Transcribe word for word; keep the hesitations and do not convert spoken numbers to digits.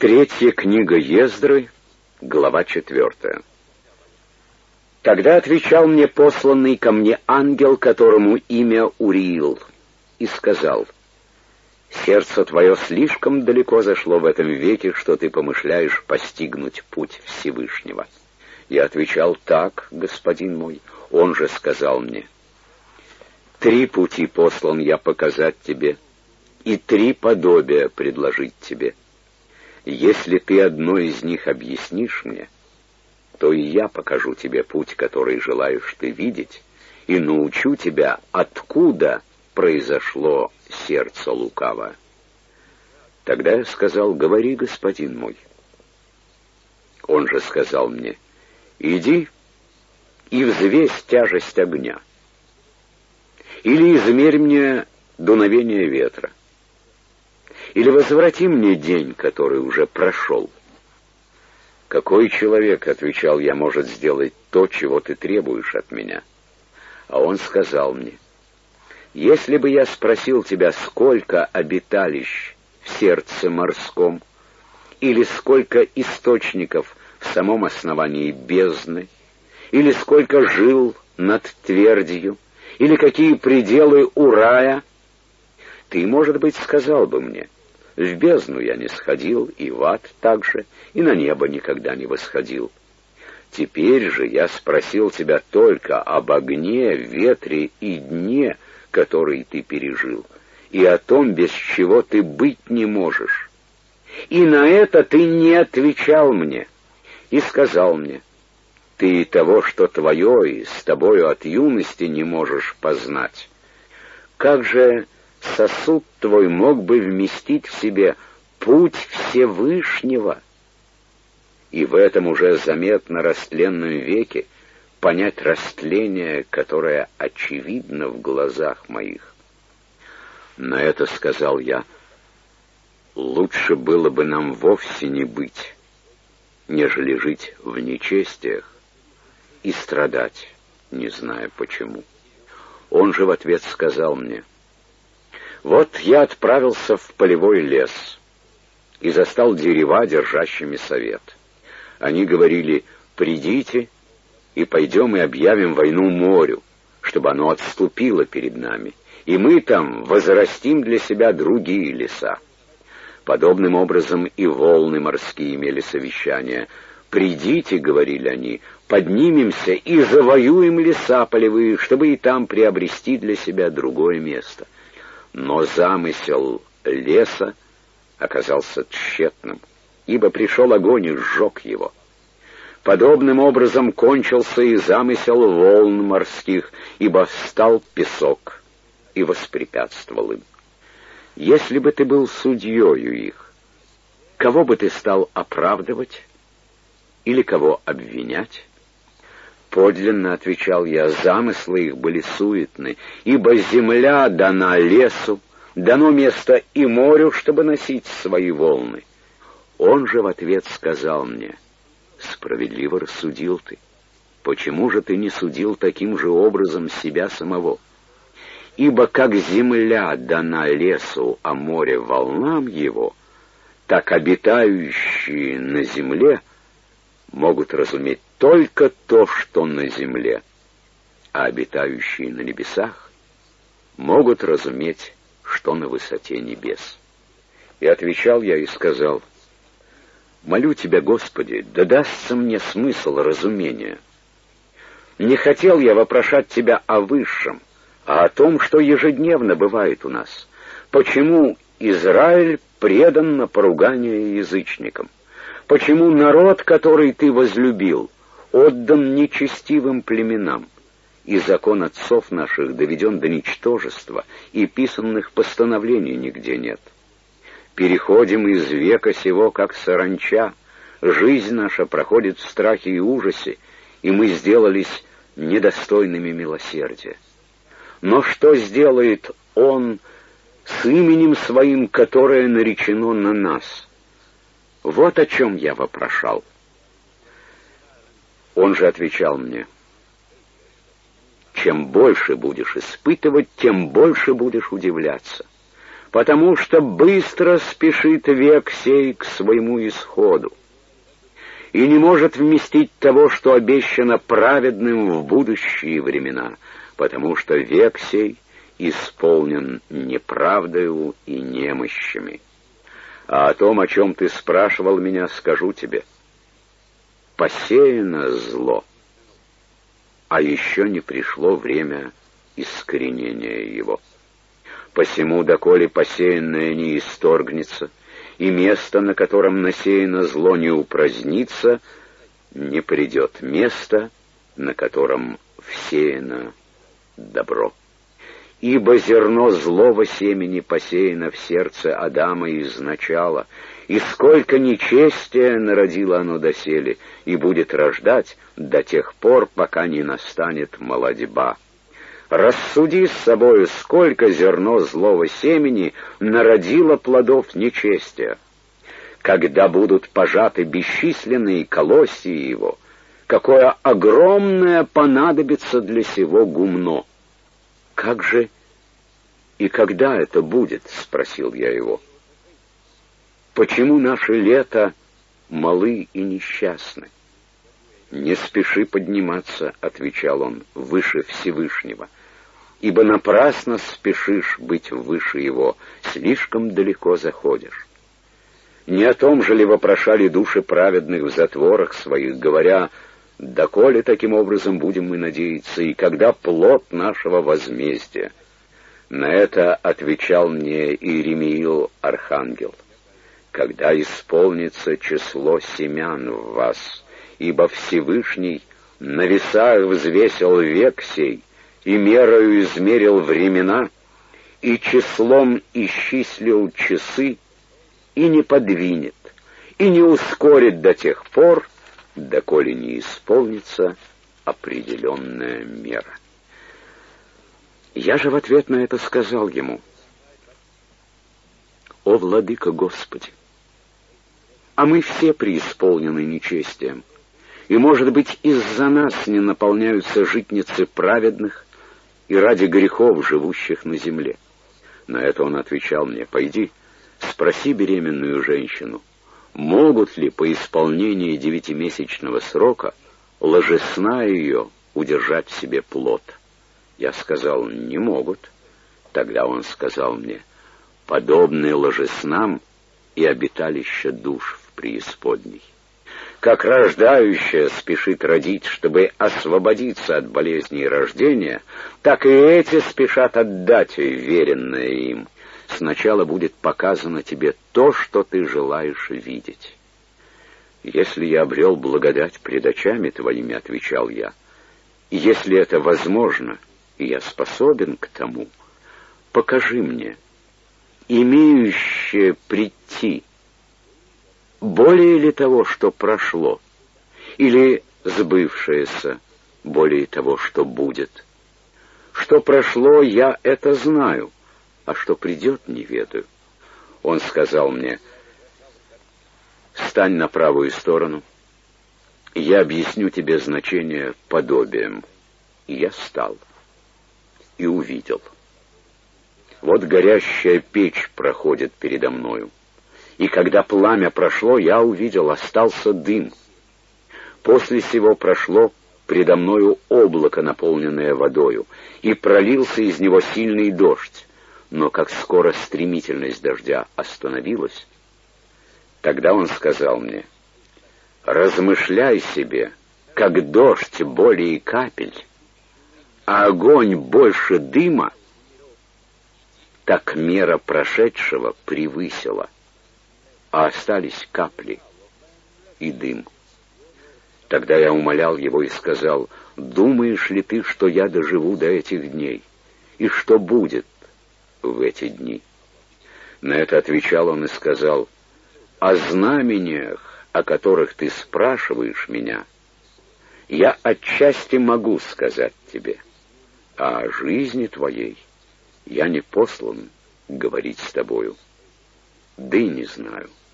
Третья книга Ездры, глава четвертая. Тогда отвечал мне посланный ко мне ангел, которому имя Уриил, и сказал: «Сердце твое слишком далеко зашло в этом веке, что ты помышляешь постигнуть путь Всевышнего». Я отвечал: «Так, господин мой». Он же сказал мне: «Три пути послан я показать тебе, и три подобия предложить тебе. Если ты одно из них объяснишь мне, то и я покажу тебе путь, который желаешь ты видеть, и научу тебя, откуда произошло сердце лукавое». Тогда я сказал: «Говори, господин мой». Он же сказал мне: «Иди и взвесь тяжесть огня, или измерь мне дуновение ветра, или возврати мне день, который уже прошел». «Какой человек, — отвечал я, — может сделать то, чего ты требуешь от меня?» А он сказал мне: «Если бы я спросил тебя, сколько обиталищ в сердце морском, или сколько источников в самом основании бездны, или сколько жил над твердью, или какие пределы у рая, ты, может быть, сказал бы мне: в бездну я не сходил, и в ад также, и на небо никогда не восходил. Теперь же я спросил тебя только об огне, ветре и дне, который ты пережил, и о том, без чего ты быть не можешь. И на это ты не отвечал мне, и сказал мне: ты того, что твое, и с тобою от юности не можешь познать. Как же сосуд твой мог бы вместить в себе путь Всевышнего? И в этом уже заметно растленном веке понять растление, которое очевидно в глазах моих. На это сказал я: лучше было бы нам вовсе не быть, нежели жить в нечестиях и страдать, не зная почему. Он же в ответ сказал мне: вот я отправился в полевой лес и застал дерева, держащими совет. Они говорили: придите и пойдем и объявим войну морю, чтобы оно отступило перед нами, и мы там возрастим для себя другие леса. Подобным образом и волны морские имели совещания. «Придите, — говорили они, — поднимемся и завоюем леса полевые, чтобы и там приобрести для себя другое место». Но замысел леса оказался тщетным, ибо пришел огонь и сжег его. Подобным образом кончился и замысел волн морских, ибо встал песок и воспрепятствовал им. Если бы ты был судьею их, кого бы ты стал оправдывать или кого обвинять? Подлинно, — отвечал я, — замыслы их были суетны, ибо земля дана лесу, дано место и морю, чтобы носить свои волны. Он же в ответ сказал мне: справедливо рассудил ты. Почему же ты не судил таким же образом себя самого? Ибо как земля дана лесу, а море волнам его, так обитающие на земле могут разуметь только то, что на земле, а обитающие на небесах могут разуметь, что на высоте небес. И отвечал я и сказал: молю тебя, Господи, да дастся мне смысл разумения. Не хотел я вопрошать тебя о высшем, а о том, что ежедневно бывает у нас. Почему Израиль предан на поругание язычникам? Почему народ, который ты возлюбил, отдан нечестивым племенам, и закон отцов наших доведен до ничтожества, и писанных постановлений нигде нет? Переходим из века сего, как саранча, жизнь наша проходит в страхе и ужасе, и мы сделались недостойными милосердия. Но что сделает Он с именем Своим, которое наречено на нас? Вот о чем я вопрошал. Он же отвечал мне: чем больше будешь испытывать, тем больше будешь удивляться. потому что быстро спешит век сей к своему исходу и не может вместить того, что обещано праведным в будущие времена, потому что век сей исполнен неправдою и немощами. А о том, о чем ты спрашивал меня, скажу тебе. Посеяно зло, а еще не пришло время искоренения его. Посему, доколе посеянное не исторгнется, и место, на котором насеяно зло, не упразднится, не придет место, на котором всеяно добро. Ибо зерно злого семени посеяно в сердце Адама изначала, и сколько нечестия народило оно доселе, и будет рождать до тех пор, пока не настанет молодьба. Рассуди с собою, сколько зерно злого семени народило плодов нечестия. Когда будут пожаты бесчисленные колосья его, какое огромное понадобится для сего гумно. Как же и когда это будет? — спросил я его. Почему наши лета малы и несчастны? Не спеши подниматься, — отвечал он, — выше Всевышнего, ибо напрасно спешишь быть выше его, слишком далеко заходишь. Не о том же ли вопрошали души праведных в затворах своих, говоря: доколе таким образом будем мы надеяться, и когда плод нашего возмездия? На это отвечал мне Иеремиил архангел: когда исполнится число семян в вас, ибо Всевышний на весах взвесил век сей, и мерою измерил времена, и числом исчислил часы, и не подвинет, и не ускорит до тех пор, доколе не исполнится определенная мера. Я же в ответ на это сказал ему: «О, Владыка Господи, а мы все преисполнены нечестием, и, может быть, из-за нас не наполняются житницы праведных и ради грехов, живущих на земле». На это он отвечал мне: «Пойди, спроси беременную женщину, могут ли по исполнении девятимесячного срока ложесна ее удержать в себе плод». Я сказал: «Не могут». Тогда он сказал мне: «Подобны ложеснам и обиталище душ в преисподней. Как рождающая спешит родить, чтобы освободиться от болезней рождения, так и эти спешат отдать веренное им. Сначала будет показано тебе то, что ты желаешь видеть». «Если я обрел благодать пред очами твоими, — отвечал я, — и если это возможно, и я способен к тому, покажи мне, имеющее прийти, более ли того, что прошло, или сбывшееся более того, что будет? Что прошло, я это знаю, а что придет, не ведаю». Он сказал мне: «Стань на правую сторону, и я объясню тебе значение подобием». И я стал и увидел. Вот горящая печь проходит передо мною, и когда пламя прошло, я увидел, остался дым. После сего прошло предо мною облако, наполненное водою, и пролился из него сильный дождь. Но как скоро стремительность дождя остановилась, тогда он сказал мне: «Размышляй себе, как дождь более капель, а огонь больше дыма, так мера прошедшего превысила, а остались капли и дым». Тогда я умолял его и сказал: «Думаешь ли ты, что я доживу до этих дней? И что будет в эти дни?» На это отвечал он и сказал: «О знамениях, о которых ты спрашиваешь меня, я отчасти могу сказать тебе, а о жизни твоей я не послан говорить с тобою. Да и не знаю».